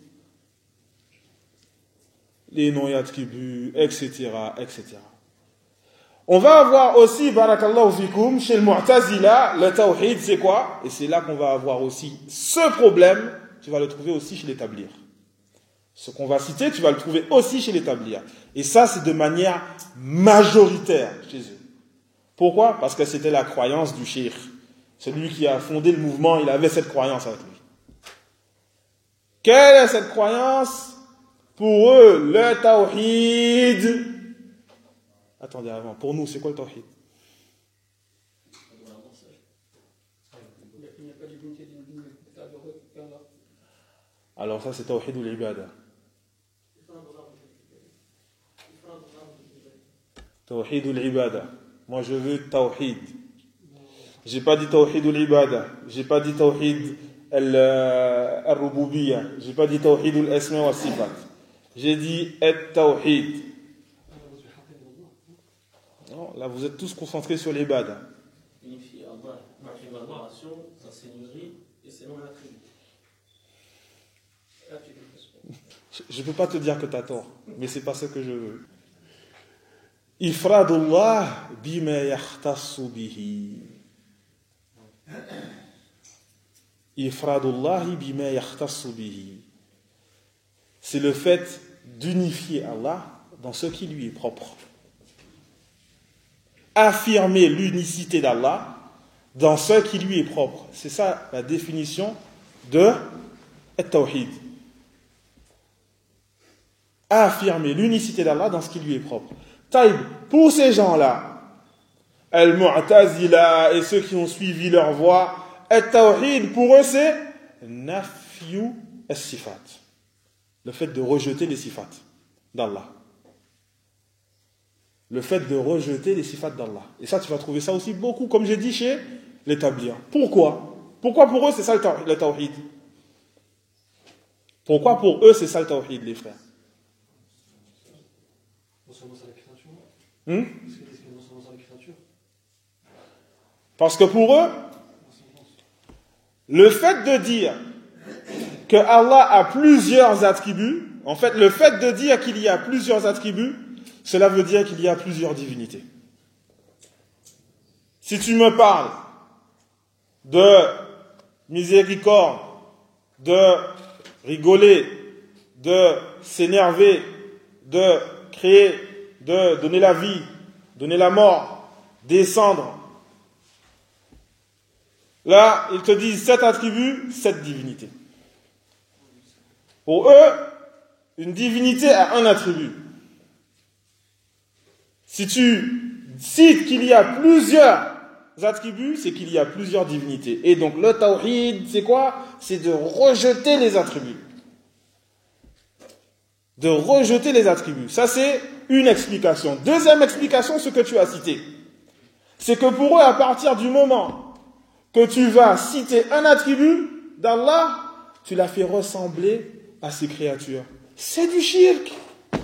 Les noms et attributs, et cetera, et cetera. On va avoir aussi, barakallahu fikum, chez le Mu'tazila, le tawhid, c'est quoi? Et c'est là qu'on va avoir aussi ce problème, tu vas le trouver aussi chez les tablirs. Ce qu'on va citer, tu vas le trouver aussi chez les tablirs. Et ça, c'est de manière majoritaire chez eux. Pourquoi? Parce que c'était la croyance du cheikh. Celui qui a fondé le mouvement, il avait cette croyance avec lui. Quelle est cette croyance? Pour eux, le tawhid. Attendez, avant, pour nous, c'est quoi le tawhid? Alors ça, c'est tawhid ou l'ibada. Tawhid ou l'ibada. Moi, je veux tawhid. J'ai pas dit tawhid ou l'ibada. J'ai pas dit tawhid al-rububiyya. J'ai pas dit tawhid ou l'asma wa sifat. J'ai dit at-tawhid. Non, là, vous êtes tous concentrés sur l'ibada. Unifier Allah, l'adoration, sa seigneurie et ses noms attribués. Je ne peux pas te dire que tu as tort, mais c'est pas ce que je veux. Ifradullah bima yakhtassu bihi. Ifradullah bima yakhtassu bihi. C'est le fait d'unifier Allah dans ce qui lui est propre. Affirmer l'unicité d'Allah dans ce qui lui est propre. C'est ça la définition de at-tawhid. Affirmer l'unicité d'Allah dans ce qui lui est propre. Taïb, pour ces gens-là, Al-Mu'tazila et ceux qui ont suivi leur voie, at-tawhid, pour eux, c'est nafyu as-sifat. Le fait de rejeter les sifat d'Allah. Le fait de rejeter les sifat d'Allah. Et ça, tu vas trouver ça aussi beaucoup, comme j'ai dit, chez les tablirs. Pourquoi? Pourquoi pour eux, c'est ça le tawhid? Pourquoi pour eux, c'est ça le tawhid, les frères? Hmm? Parce que pour eux, le fait de dire que Allah a plusieurs attributs, en fait, le fait de dire qu'il y a plusieurs attributs, cela veut dire qu'il y a plusieurs divinités. Si tu me parles de miséricorde, de rigoler, de s'énerver, de créer, de donner la vie, donner la mort, descendre. Là, ils te disent sept attributs, sept divinités. Pour eux, une divinité a un attribut. Si tu cites qu'il y a plusieurs attributs, c'est qu'il y a plusieurs divinités. Et donc le tawhid, c'est quoi? C'est de rejeter les attributs. De rejeter les attributs. Ça, c'est une explication. Deuxième explication, ce que tu as cité. C'est que pour eux, à partir du moment que tu vas citer un attribut d'Allah, tu l'as fait ressembler à ses créatures. C'est du shirk.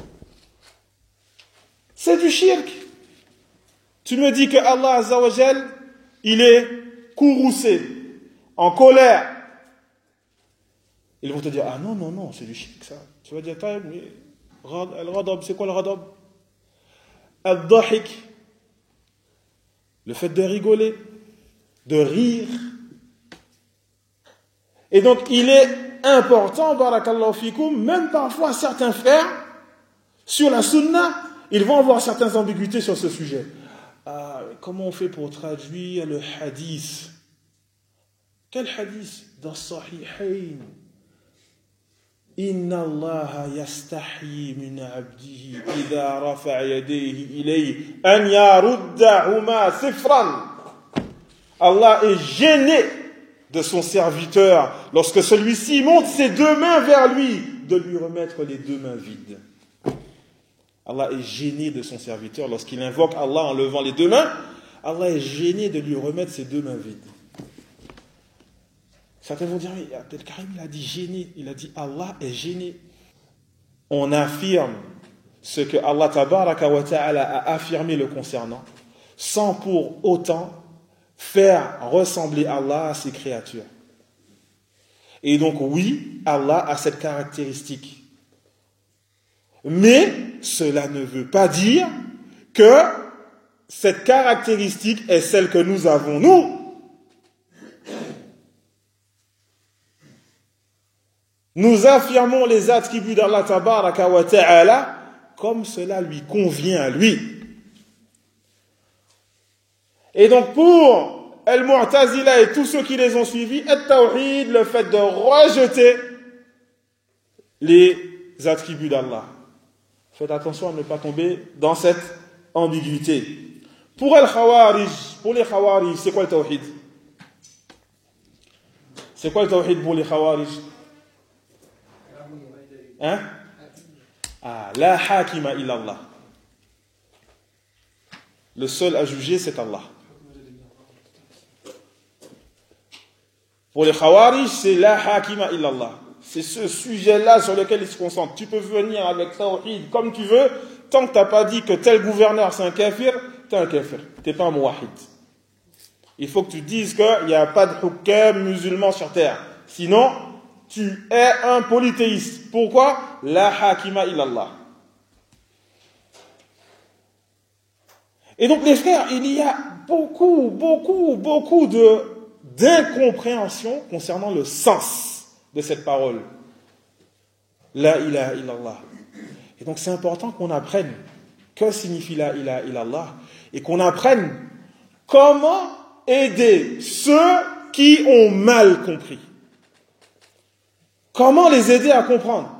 C'est du shirk. Tu me dis que Allah Azza wa Jal, il est courroucé, en colère. Ils vont te dire, ah non, non, non, c'est du shirk ça. Tu vas dire, mais al-ghadab, c'est quoi le ghadab? Al-dhahik, le fait de rigoler, de rire. Et donc, il est important, barakallahu fikoum, même parfois certains frères, sur la sunna, ils vont avoir certaines ambiguïtés sur ce sujet. Ah, comment on fait pour traduire le hadith? Quel hadith? Dans Sahihayn. Inna Allah yastahi min abdihi idha rafa'a yadayhi ilayhi an yaruddahuma sifran. Allah est gêné de son serviteur lorsque celui-ci monte ses deux mains vers lui, de lui remettre les deux mains vides. Allah est gêné de son serviteur lorsqu'il invoque Allah en levant les deux mains. Allah est gêné de lui remettre ses deux mains vides. Certains vont dire, mais Abdel Karim, il a dit gêné. Il a dit Allah est gêné. On affirme ce que Allah tabaraka wa ta'ala a affirmé le concernant, sans pour autant faire ressembler Allah à ses créatures. Et donc oui, Allah a cette caractéristique. Mais cela ne veut pas dire que cette caractéristique est celle que nous avons, nous. Nous affirmons les attributs d'Allah tabaraka wa ta'ala comme cela lui convient à lui. Et donc pour Al-Mu'tazila et tous ceux qui les ont suivis, At-Tawhid, le fait de rejeter les attributs d'Allah. Faites attention à ne pas tomber dans cette ambiguïté. Pour Al-Khawarij, pour les Khawarij, c'est quoi le Tawhid? C'est quoi le Tawhid pour les Khawarij? Hein? Ah, la hakima illallah. Le seul à juger, c'est Allah. Pour les Khawarij, c'est la hakima illallah. C'est ce sujet-là sur lequel ils se concentrent. Tu peux venir avec tawhid comme tu veux, tant que tu n'as pas dit que tel gouverneur c'est un kafir, tu es un kafir. Tu n'es pas un muwahid. Il faut que tu dises qu'il n'y a pas de hukam musulman sur terre. Sinon, tu es un polythéiste. Pourquoi? La hakima illallah. Et donc les frères, il y a beaucoup, beaucoup, beaucoup de, d'incompréhension concernant le sens de cette parole. La ilaha illallah. Et donc c'est important qu'on apprenne que signifie la ilaha illallah et qu'on apprenne comment aider ceux qui ont mal compris. Comment les aider à comprendre.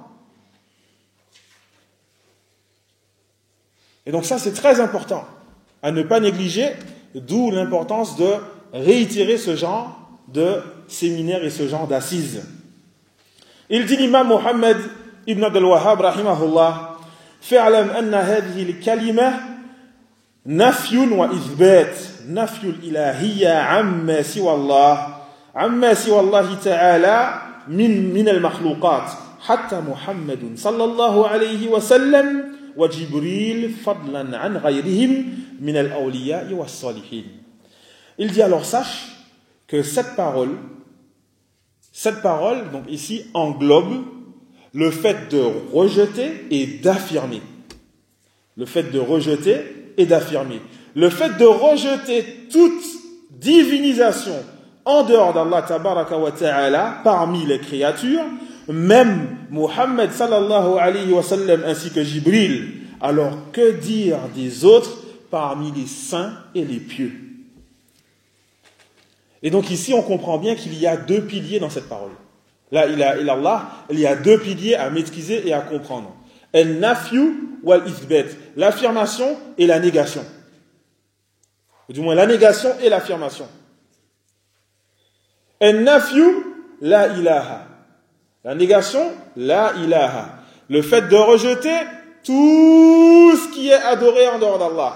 Et donc ça c'est très important à ne pas négliger, d'où l'importance de réitérer ce genre de séminaire et ce genre d'assises. Il dit l'imam Mohammed ibn Abdel Wahhab rahimahullah, فاعلم أن هذه الكلمة نفي وإثبات نفي الإلهية عما سوى الله عما سوى الله تعالى من من المخلوقات حتى محمد صلى الله عليه وسلم وجبريل فضلا عن غيرهم من الأولياء والصالحين. Il dit alors sache que cette parole Cette parole, donc ici, englobe le fait de rejeter et d'affirmer. Le fait de rejeter et d'affirmer. le fait de rejeter toute divinisation en dehors d'Allah tabaraka wa ta'ala parmi les créatures, même Muhammad sallallahu alayhi wa sallam ainsi que Jibril, alors que dire des autres parmi les saints et les pieux? Et donc ici on comprend bien qu'il y a deux piliers dans cette parole. Là, il a, il Allah, il y a deux piliers à maîtriser et à comprendre. Al-nafyu wal-ithbat, l'affirmation et la négation. Ou du moins la négation et l'affirmation. Al-nafyu, la ilaha. La négation, la ilaha. Le fait de rejeter tout ce qui est adoré en dehors d'Allah.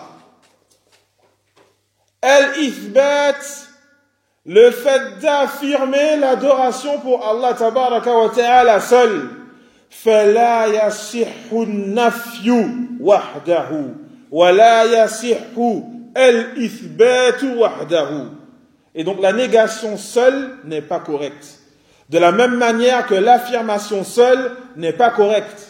Al-ithbat, le fait d'affirmer l'adoration pour Allah tabaraka wa ta'ala seul. فَلَا يَصِحُّ النَّفْيُ وَحْدَهُ وَلَا يَصِحُّ الْإِثْبَاتُ وَحْدَهُ. Et donc la négation seule n'est pas correcte. De la même manière que l'affirmation seule n'est pas correcte.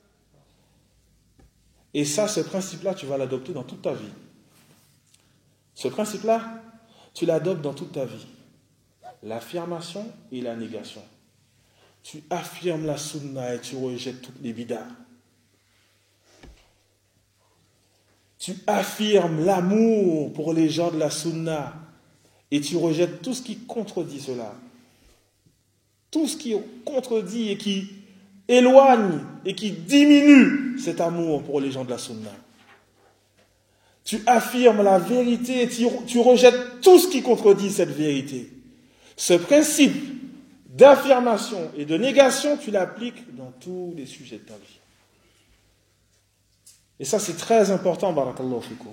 Et ça, ce principe-là, tu vas l'adopter dans toute ta vie. Ce principe-là, tu l'adoptes dans toute ta vie. L'affirmation et la négation. Tu affirmes la sunna et tu rejettes toutes les bidas. Tu affirmes l'amour pour les gens de la sunna et tu rejettes tout ce qui contredit cela. Tout ce qui contredit et qui éloigne et qui diminue cet amour pour les gens de la sunna. Tu affirmes la vérité et tu, tu rejettes tout ce qui contredit cette vérité. Ce principe d'affirmation et de négation, tu l'appliques dans tous les sujets de ta vie. Et ça, c'est très important, barakallahu fikum.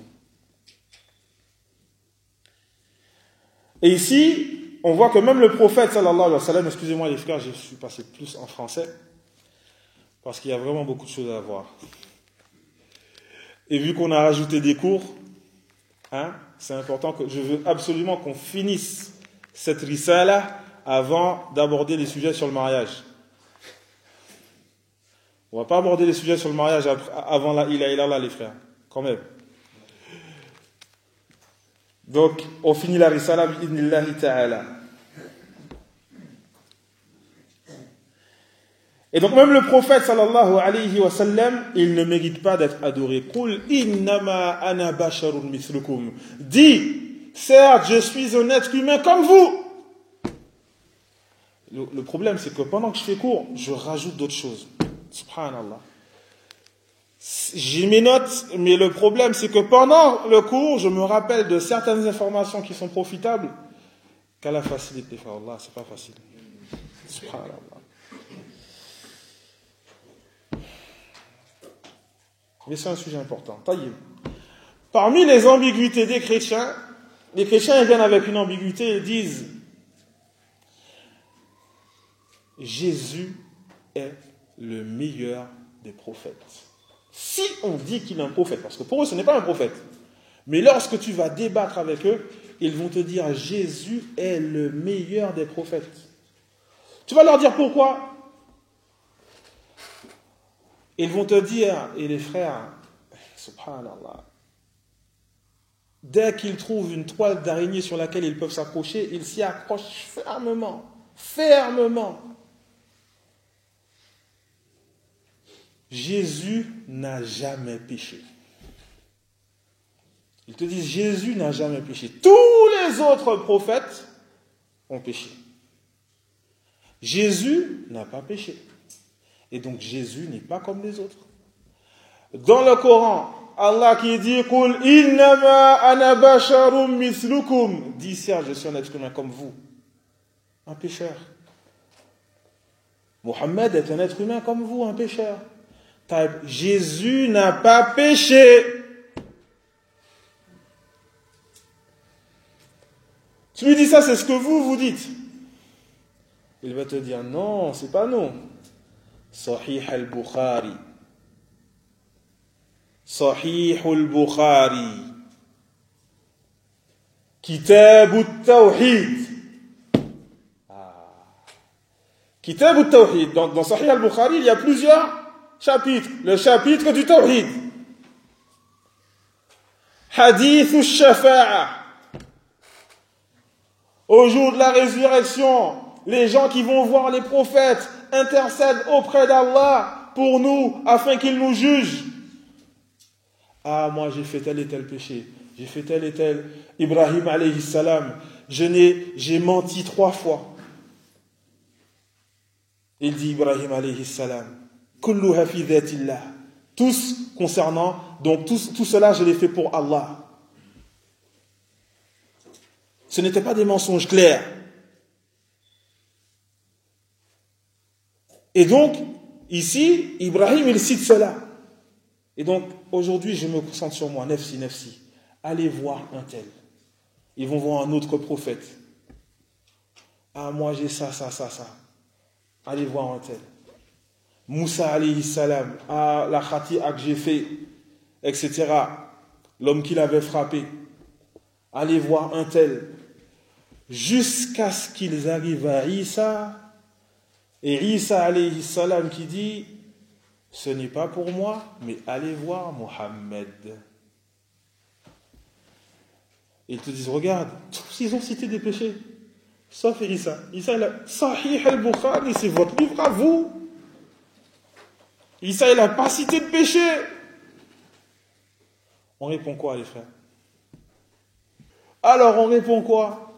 Et ici, on voit que même le prophète, sallallahu alayhi wa sallam, excusez-moi les frères, je suis passé plus en français, parce qu'il y a vraiment beaucoup de choses à voir. Et vu qu'on a rajouté des cours, hein, c'est important que je veux absolument qu'on finisse cette risala avant d'aborder les sujets sur le mariage. On ne va pas aborder les sujets sur le mariage avant la ilaha illallah, les frères, quand même. Donc, on finit la risala bi'idnillahi ta'ala. Et donc, même le prophète, sallallahu alayhi wa sallam, il ne mérite pas d'être adoré. Qul innama ana basharun mithlukum. Dis, certes, je suis un être humain comme vous. Le, le problème, c'est que pendant que je fais cours, je rajoute d'autres choses. Subhanallah. J'ai mes notes, mais le problème, c'est que pendant le cours, je me rappelle de certaines informations qui sont profitables. Qu'à la facilité, Allah, c'est pas facile. Subhanallah. Mais c'est un sujet important. Taïb. Parmi les ambiguïtés des chrétiens, les chrétiens ils viennent avec une ambiguïté, ils disent Jésus est le meilleur des prophètes. Si on dit qu'il est un prophète, parce que pour eux ce n'est pas un prophète, mais lorsque tu vas débattre avec eux, ils vont te dire Jésus est le meilleur des prophètes. Tu vas leur dire pourquoi? Ils vont te dire, et les frères, subhanallah, dès qu'ils trouvent une toile d'araignée sur laquelle ils peuvent s'accrocher, ils s'y accrochent fermement, fermement. Jésus n'a jamais péché. Ils te disent, Jésus n'a jamais péché. Tous les autres prophètes ont péché. Jésus n'a pas péché. Et donc Jésus n'est pas comme les autres. Dans le Coran, Allah qui dit Qul innama ana basharum mithlukum. Dis certes, je suis un être humain comme vous. Un pécheur. Mohammed est un être humain comme vous, un pécheur. Jésus n'a pas péché. Tu lui dis ça, c'est ce que vous vous dites. Il va te dire non, c'est pas nous. Sahih al-Bukhari. Sahih al-Bukhari. Kitab al-Tawhid. Ah. Kitab al-Tawhid. Dans, dans Sahih al-Bukhari, il y a plusieurs chapitres. Le chapitre du Tawhid. Hadith al-shafa'a. Au jour de la résurrection, les gens qui vont voir les prophètes intercèdent auprès d'Allah pour nous, afin qu'il nous juge. Ah, moi j'ai fait tel et tel péché, j'ai fait tel et tel. Ibrahim alayhi salam, je n'ai, j'ai menti trois fois. Il dit Ibrahim alayhi salam, kulluha fi dhatillah. Tous concernant, donc tout, tout cela je l'ai fait pour Allah. Ce n'étaient pas des mensonges clairs. Et donc, ici, Ibrahim, il cite cela. Et donc, aujourd'hui, je me concentre sur moi, nefsi, nefsi. Allez voir un tel. Ils vont voir un autre prophète. Ah, moi, j'ai ça, ça, ça, ça. Allez voir un tel. Moussa, alayhi salam. Ah, la khati'a que j'ai fait, et cetera. L'homme qui l'avait frappé. Allez voir un tel. Jusqu'à ce qu'ils arrivent à Isa. Et Isa, alayhi salam, qui dit, ce n'est pas pour moi, mais allez voir Mohammed. Ils te disent, regarde, tous ils ont cité des péchés. Sauf Isa. Isa, il a Sahih al-Bukhari, c'est votre livre à vous. Isa, il n'a pas cité de péché. On répond quoi, les frères? Alors, on répond quoi?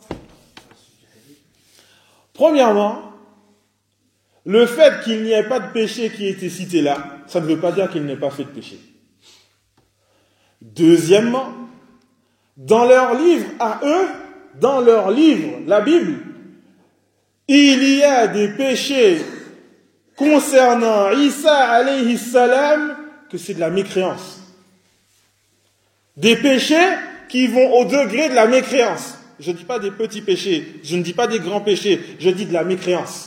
Premièrement, le fait qu'il n'y ait pas de péché qui ait été cité là, ça ne veut pas dire qu'il n'ait pas fait de péché. Deuxièmement, dans leur livre à eux, dans leur livre, la Bible, il y a des péchés concernant Isa alayhi salam que c'est de la mécréance. Des péchés qui vont au degré de la mécréance. Je ne dis pas des petits péchés, je ne dis pas des grands péchés, je dis de la mécréance.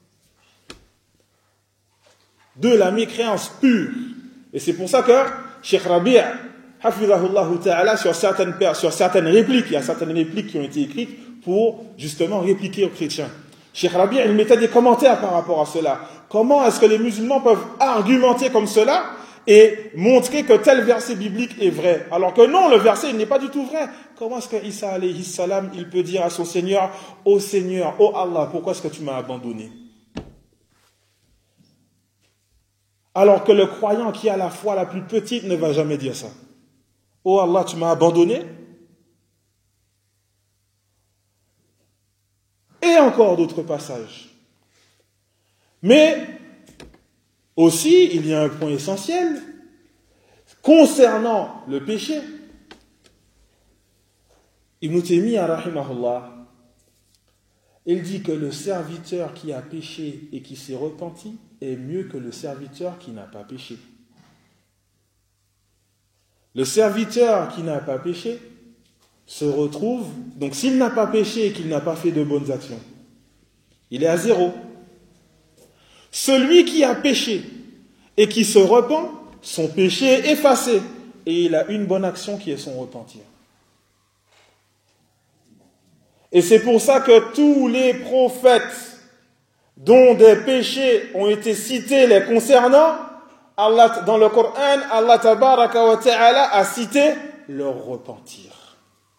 De la mécréance pure. Et c'est pour ça que Cheikh Rabi', hafizahullah ta'ala, sur certaines, sur certaines répliques, il y a certaines répliques qui ont été écrites pour justement répliquer aux chrétiens. Cheikh Rabi', il mettait des commentaires par rapport à cela. Comment est-ce que les musulmans peuvent argumenter comme cela et montrer que tel verset biblique est vrai, alors que non, le verset il n'est pas du tout vrai. Comment est-ce que Isa alayhi salam, il peut dire à son Seigneur, ô Seigneur, ô Allah, pourquoi est-ce que tu m'as abandonné? Alors que le croyant qui a la foi la plus petite ne va jamais dire ça. Oh Allah, tu m'as abandonné. Et encore d'autres passages. Mais aussi, il y a un point essentiel concernant le péché. Ibn Taymiyyah rahimahullah, il dit que le serviteur qui a péché et qui s'est repenti est mieux que le serviteur qui n'a pas péché. Le serviteur qui n'a pas péché se retrouve, donc s'il n'a pas péché et qu'il n'a pas fait de bonnes actions, il est à zéro. Celui qui a péché et qui se repent, son péché est effacé et il a une bonne action qui est son repentir. Et c'est pour ça que tous les prophètes dont des péchés ont été cités les concernant, Allah, dans le Coran, Allah tabaraka wa ta'ala a cité leur repentir.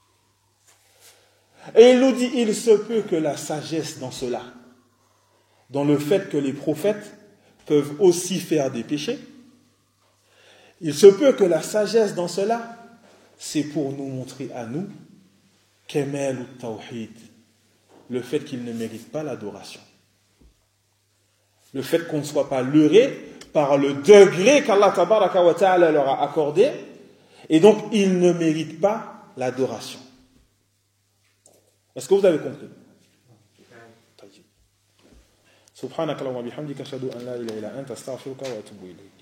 Et il nous dit, il se peut que la sagesse dans cela, dans le fait que les prophètes peuvent aussi faire des péchés, il se peut que la sagesse dans cela, c'est pour nous montrer à nous Kamal ou Tawhid, le fait qu'ils ne méritent pas l'adoration. Le fait qu'on ne soit pas leurré par le degré qu'Allah tabaraka wa ta'ala leur a accordé, et donc ils ne méritent pas l'adoration. Est-ce que vous avez compris? Subhanakallahumma bihamdika ashhadu an la ilaha illa anta astaghfiruka wa atubu ilayk.